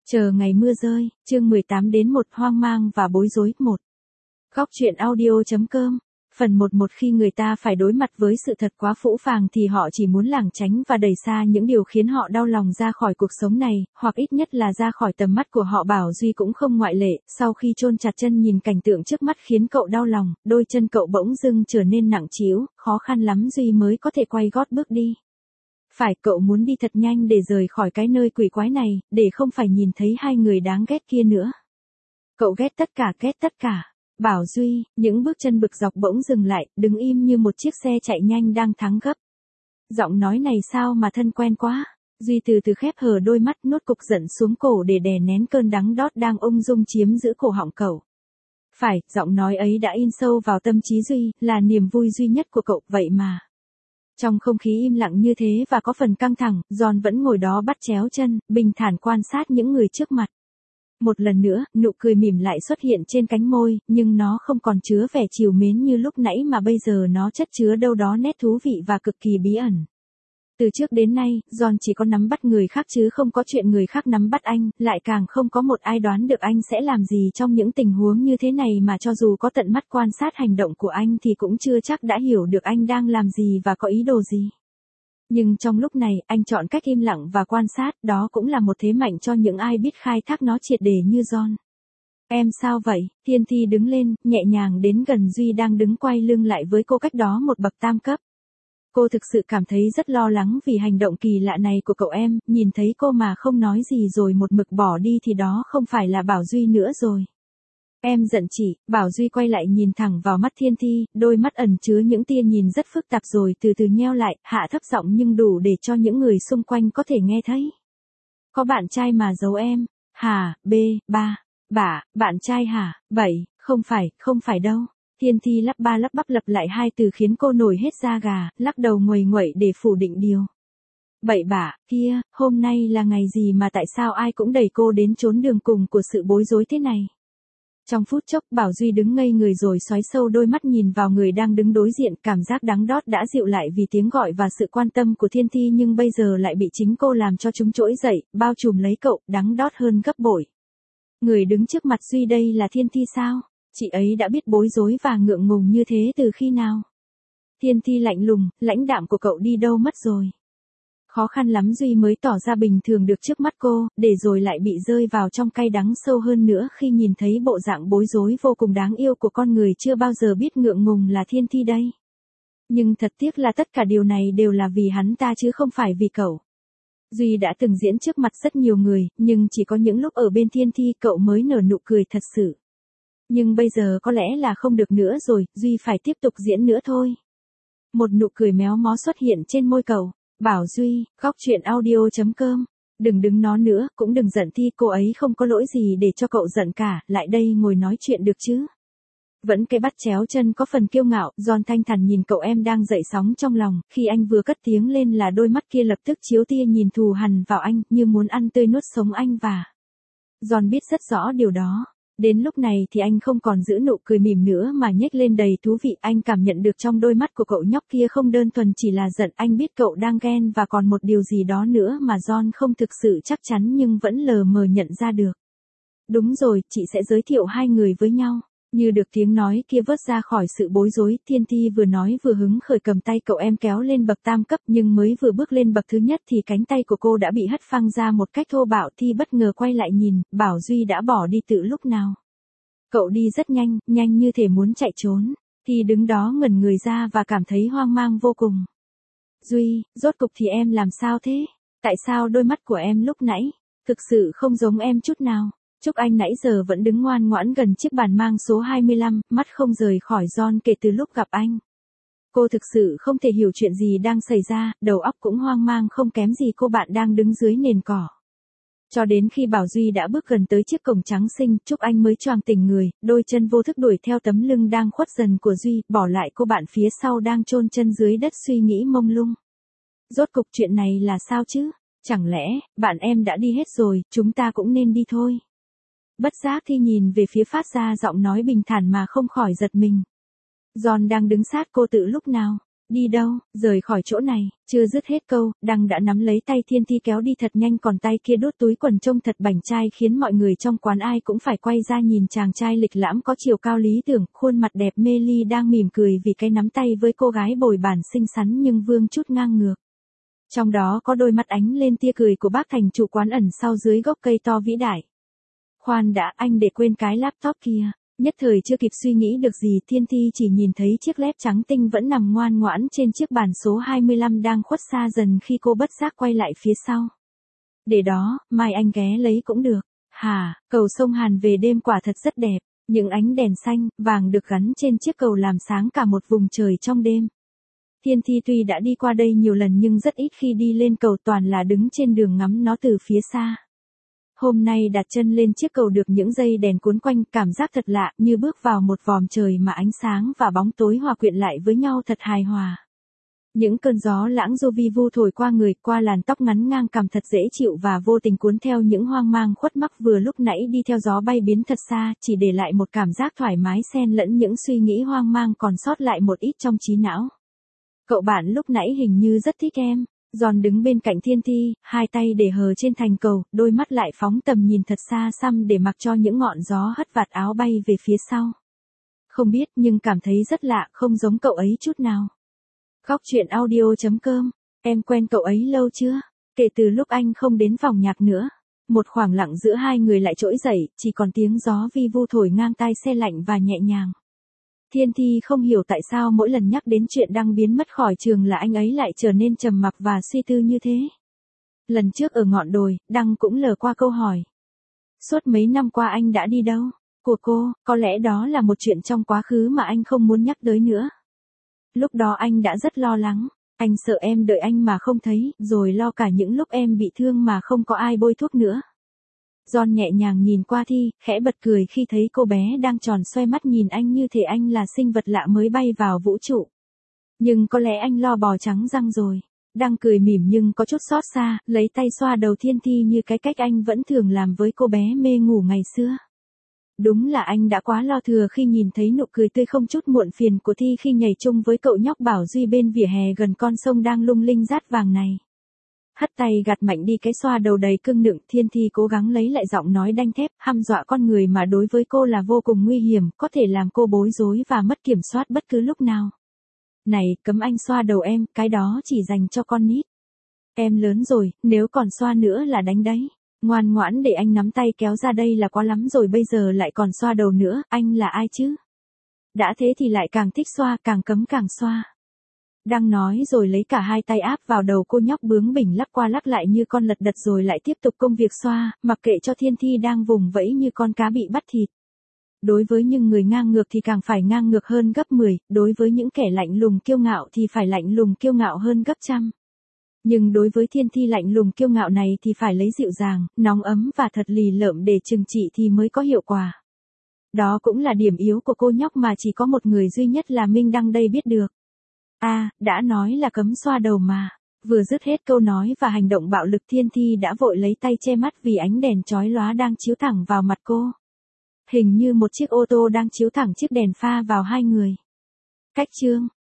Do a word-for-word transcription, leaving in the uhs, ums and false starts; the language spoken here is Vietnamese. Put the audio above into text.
Chờ ngày mưa rơi, chương mười tám đến một hoang mang và bối rối một. Góc truyện audio.com. Phần một một khi người ta phải đối mặt với sự thật quá phũ phàng thì họ chỉ muốn lảng tránh và đẩy xa những điều khiến họ đau lòng ra khỏi cuộc sống này, hoặc ít nhất là ra khỏi tầm mắt của họ. Bảo Duy cũng không ngoại lệ, sau khi chôn chặt chân nhìn cảnh tượng trước mắt khiến cậu đau lòng, đôi chân cậu bỗng dưng trở nên nặng trĩu, khó khăn lắm Duy mới có thể quay gót bước đi. Phải, cậu muốn đi thật nhanh để rời khỏi cái nơi quỷ quái này, để không phải nhìn thấy hai người đáng ghét kia nữa. Cậu ghét tất cả, ghét tất cả. Bảo Duy, những bước chân bực dọc bỗng dừng lại, đứng im như một chiếc xe chạy nhanh đang thắng gấp. Giọng nói này sao mà thân quen quá. Duy từ từ khép hờ đôi mắt, nuốt cục giận xuống cổ để đè nén cơn đắng đót đang ung dung chiếm giữ cổ họng cậu. Phải, giọng nói ấy đã in sâu vào tâm trí Duy, là niềm vui duy nhất của cậu, vậy mà. Trong không khí im lặng như thế và có phần căng thẳng, John vẫn ngồi đó bắt chéo chân, bình thản quan sát những người trước mặt. Một lần nữa, nụ cười mỉm lại xuất hiện trên cánh môi, nhưng nó không còn chứa vẻ trìu mến như lúc nãy mà bây giờ nó chất chứa đâu đó nét thú vị và cực kỳ bí ẩn. Từ trước đến nay, John chỉ có nắm bắt người khác chứ không có chuyện người khác nắm bắt anh, lại càng không có một ai đoán được anh sẽ làm gì trong những tình huống như thế này, mà cho dù có tận mắt quan sát hành động của anh thì cũng chưa chắc đã hiểu được anh đang làm gì và có ý đồ gì. Nhưng trong lúc này, anh chọn cách im lặng và quan sát, đó cũng là một thế mạnh cho những ai biết khai thác nó triệt để như John. Em sao vậy? Thiên Thi đứng lên, nhẹ nhàng đến gần Duy đang đứng quay lưng lại với cô cách đó một bậc tam cấp. Cô thực sự cảm thấy rất lo lắng vì hành động kỳ lạ này của cậu em, nhìn thấy cô mà không nói gì rồi một mực bỏ đi thì đó không phải là Bảo Duy nữa rồi. Em giận chị. Bảo Duy quay lại nhìn thẳng vào mắt Thiên Thi, đôi mắt ẩn chứa những tia nhìn rất phức tạp rồi từ từ nheo lại, hạ thấp giọng nhưng đủ để cho những người xung quanh có thể nghe thấy. Có bạn trai mà giấu em? Hả? B, ba. Bả, bạn trai hả? Vậy, không phải, không phải đâu. Thiên Thi lắp ba lắp bắp lặp lại hai từ khiến cô nổi hết da gà, lắc đầu nguầy nguậy để phủ định điều. Bậy bạ, kia, hôm nay là ngày gì mà tại sao ai cũng đẩy cô đến chốn đường cùng của sự bối rối thế này? Trong phút chốc, Bảo Duy đứng ngây người rồi xoáy sâu đôi mắt nhìn vào người đang đứng đối diện, cảm giác đắng đót đã dịu lại vì tiếng gọi và sự quan tâm của Thiên Thi, nhưng bây giờ lại bị chính cô làm cho chúng trỗi dậy, bao trùm lấy cậu, đắng đót hơn gấp bội. Người đứng trước mặt Duy đây là Thiên Thi sao? Chị ấy đã biết bối rối và ngượng ngùng như thế từ khi nào? Thiên Thi lạnh lùng, lãnh đạm của cậu đi đâu mất rồi? Khó khăn lắm Duy mới tỏ ra bình thường được trước mắt cô, để rồi lại bị rơi vào trong cay đắng sâu hơn nữa khi nhìn thấy bộ dạng bối rối vô cùng đáng yêu của con người chưa bao giờ biết ngượng ngùng là Thiên Thi đây. Nhưng thật tiếc là tất cả điều này đều là vì hắn ta chứ không phải vì cậu. Duy đã từng diễn trước mặt rất nhiều người, nhưng chỉ có những lúc ở bên Thiên Thi cậu mới nở nụ cười thật sự. Nhưng bây giờ có lẽ là không được nữa rồi, Duy phải tiếp tục diễn nữa thôi. Một nụ cười méo mó xuất hiện trên môi cậu. Bảo Duy, góc truyện audio.com. Đừng đứng nó nữa, cũng đừng giận Thi, cô ấy không có lỗi gì để cho cậu giận cả, lại đây ngồi nói chuyện được chứ. Vẫn cái bắt chéo chân có phần kiêu ngạo, John thanh thản nhìn cậu em đang dậy sóng trong lòng, khi anh vừa cất tiếng lên là đôi mắt kia lập tức chiếu tia nhìn thù hằn vào anh, như muốn ăn tươi nuốt sống anh và... John biết rất rõ điều đó. Đến lúc này thì anh không còn giữ nụ cười mỉm nữa mà nhếch lên đầy thú vị, anh cảm nhận được trong đôi mắt của cậu nhóc kia không đơn thuần chỉ là giận, anh biết cậu đang ghen và còn một điều gì đó nữa mà John không thực sự chắc chắn nhưng vẫn lờ mờ nhận ra được. Đúng rồi, chị sẽ giới thiệu hai người với nhau. Như được tiếng nói kia vớt ra khỏi sự bối rối, Thiên Thi vừa nói vừa hứng khởi cầm tay cậu em kéo lên bậc tam cấp, nhưng mới vừa bước lên bậc thứ nhất thì cánh tay của cô đã bị hất phăng ra một cách thô bạo. Thi bất ngờ quay lại nhìn, Bảo Duy đã bỏ đi từ lúc nào. Cậu đi rất nhanh, nhanh như thể muốn chạy trốn. Thi đứng đó ngẩn người ra và cảm thấy hoang mang vô cùng. Duy, rốt cục thì em làm sao thế? Tại sao đôi mắt của em lúc nãy, thực sự không giống em chút nào? Trúc Anh nãy giờ vẫn đứng ngoan ngoãn gần chiếc bàn mang số hai mươi lăm, mắt không rời khỏi John kể từ lúc gặp anh. Cô thực sự không thể hiểu chuyện gì đang xảy ra, đầu óc cũng hoang mang không kém gì cô bạn đang đứng dưới nền cỏ. Cho đến khi Bảo Duy đã bước gần tới chiếc cổng trắng xinh, Trúc Anh mới choàng tỉnh người, đôi chân vô thức đuổi theo tấm lưng đang khuất dần của Duy, bỏ lại cô bạn phía sau đang chôn chân dưới đất suy nghĩ mông lung. Rốt cục chuyện này là sao chứ? Chẳng lẽ, bạn em đã đi hết rồi, chúng ta cũng nên đi thôi. Bất giác Thi nhìn về phía phát ra giọng nói bình thản mà không khỏi giật mình. John đang đứng sát cô từ lúc nào? Đi đâu, rời khỏi chỗ này, chưa dứt hết câu, Đăng đã nắm lấy tay Thiên Thi kéo đi thật nhanh, còn tay kia đút túi quần trông thật bảnh trai khiến mọi người trong quán ai cũng phải quay ra nhìn chàng trai lịch lãm có chiều cao lý tưởng, khuôn mặt đẹp mê ly đang mỉm cười vì cái nắm tay với cô gái bồi bàn xinh xắn nhưng vương chút ngang ngược. Trong đó có đôi mắt ánh lên tia cười của bác thành chủ quán ẩn sau dưới gốc cây to vĩ đại. Khoan đã, anh để quên cái laptop kia. Nhất thời chưa kịp suy nghĩ được gì, Thiên Thi chỉ nhìn thấy chiếc led trắng tinh vẫn nằm ngoan ngoãn trên chiếc bàn số hai mươi lăm đang khuất xa dần khi cô bất giác quay lại phía sau. Để đó, mai anh ghé lấy cũng được. Hà, cầu sông Hàn về đêm quả thật rất đẹp, những ánh đèn xanh, vàng được gắn trên chiếc cầu làm sáng cả một vùng trời trong đêm. Thiên Thi tuy đã đi qua đây nhiều lần nhưng rất ít khi đi lên cầu, toàn là đứng trên đường ngắm nó từ phía xa. Hôm nay đặt chân lên chiếc cầu được những dây đèn cuốn quanh, cảm giác thật lạ, như bước vào một vòm trời mà ánh sáng và bóng tối hòa quyện lại với nhau thật hài hòa. Những cơn gió lãng du vi vu thổi qua người, qua làn tóc ngắn ngang cằm thật dễ chịu và vô tình cuốn theo những hoang mang khuất mắc vừa lúc nãy đi theo gió bay biến thật xa, chỉ để lại một cảm giác thoải mái xen lẫn những suy nghĩ hoang mang còn sót lại một ít trong trí não. Cậu bạn lúc nãy hình như rất thích em. Giòn đứng bên cạnh Thiên Thi, hai tay để hờ trên thành cầu, đôi mắt lại phóng tầm nhìn thật xa xăm để mặc cho những ngọn gió hất vạt áo bay về phía sau. Không biết nhưng cảm thấy rất lạ, không giống cậu ấy chút nào. Góc truyện audio chấm com, em quen cậu ấy lâu chưa? Kể từ lúc anh không đến phòng nhạc nữa. Một khoảng lặng giữa hai người lại trỗi dậy, chỉ còn tiếng gió vi vu thổi ngang tai se lạnh và nhẹ nhàng. Thiên Thi không hiểu tại sao mỗi lần nhắc đến chuyện Đăng biến mất khỏi trường là anh ấy lại trở nên trầm mặc và suy tư như thế. Lần trước ở ngọn đồi, Đăng cũng lờ qua câu hỏi. Suốt mấy năm qua anh đã đi đâu? Của cô, có lẽ đó là một chuyện trong quá khứ mà anh không muốn nhắc tới nữa. Lúc đó anh đã rất lo lắng, anh sợ em đợi anh mà không thấy, rồi lo cả những lúc em bị thương mà không có ai bôi thuốc nữa. John nhẹ nhàng nhìn qua Thi, khẽ bật cười khi thấy cô bé đang tròn xoe mắt nhìn anh như thể anh là sinh vật lạ mới bay vào vũ trụ. Nhưng có lẽ anh lo bò trắng răng rồi. Đang cười mỉm nhưng có chút xót xa, lấy tay xoa đầu Thiên Thi như cái cách anh vẫn thường làm với cô bé mê ngủ ngày xưa. Đúng là anh đã quá lo thừa khi nhìn thấy nụ cười tươi không chút muộn phiền của Thi khi nhảy chung với cậu nhóc Bảo Duy bên vỉa hè gần con sông đang lung linh rát vàng này. Hất tay gạt mạnh đi cái xoa đầu đầy cưng nựng, Thiên Thi cố gắng lấy lại giọng nói đanh thép, hăm dọa con người mà đối với cô là vô cùng nguy hiểm, có thể làm cô bối rối và mất kiểm soát bất cứ lúc nào. Này, cấm anh xoa đầu em, cái đó chỉ dành cho con nít. Em lớn rồi, nếu còn xoa nữa là đánh đấy. Ngoan ngoãn để anh nắm tay kéo ra, đây là quá lắm rồi, bây giờ lại còn xoa đầu nữa, anh là ai chứ? Đã thế thì lại càng thích xoa, càng cấm càng xoa. Đang nói rồi lấy cả hai tay áp vào đầu cô nhóc bướng bỉnh lắc qua lắc lại như con lật đật rồi lại tiếp tục công việc xoa, mặc kệ cho Thiên Thi đang vùng vẫy như con cá bị bắt thịt. Đối với những người ngang ngược thì càng phải ngang ngược hơn gấp mười, đối với những kẻ lạnh lùng kiêu ngạo thì phải lạnh lùng kiêu ngạo hơn gấp trăm. Nhưng đối với Thiên Thi lạnh lùng kiêu ngạo này thì phải lấy dịu dàng, nóng ấm và thật lì lợm để trừng trị thì mới có hiệu quả. Đó cũng là điểm yếu của cô nhóc mà chỉ có một người duy nhất là Minh Đăng đây biết được. A, à, đã nói là cấm xoa đầu mà. Vừa dứt hết câu nói và hành động bạo lực, Thiên Thi đã vội lấy tay che mắt vì ánh đèn chói lóa đang chiếu thẳng vào mặt cô. Hình như một chiếc ô tô đang chiếu thẳng chiếc đèn pha vào hai người. Cách chương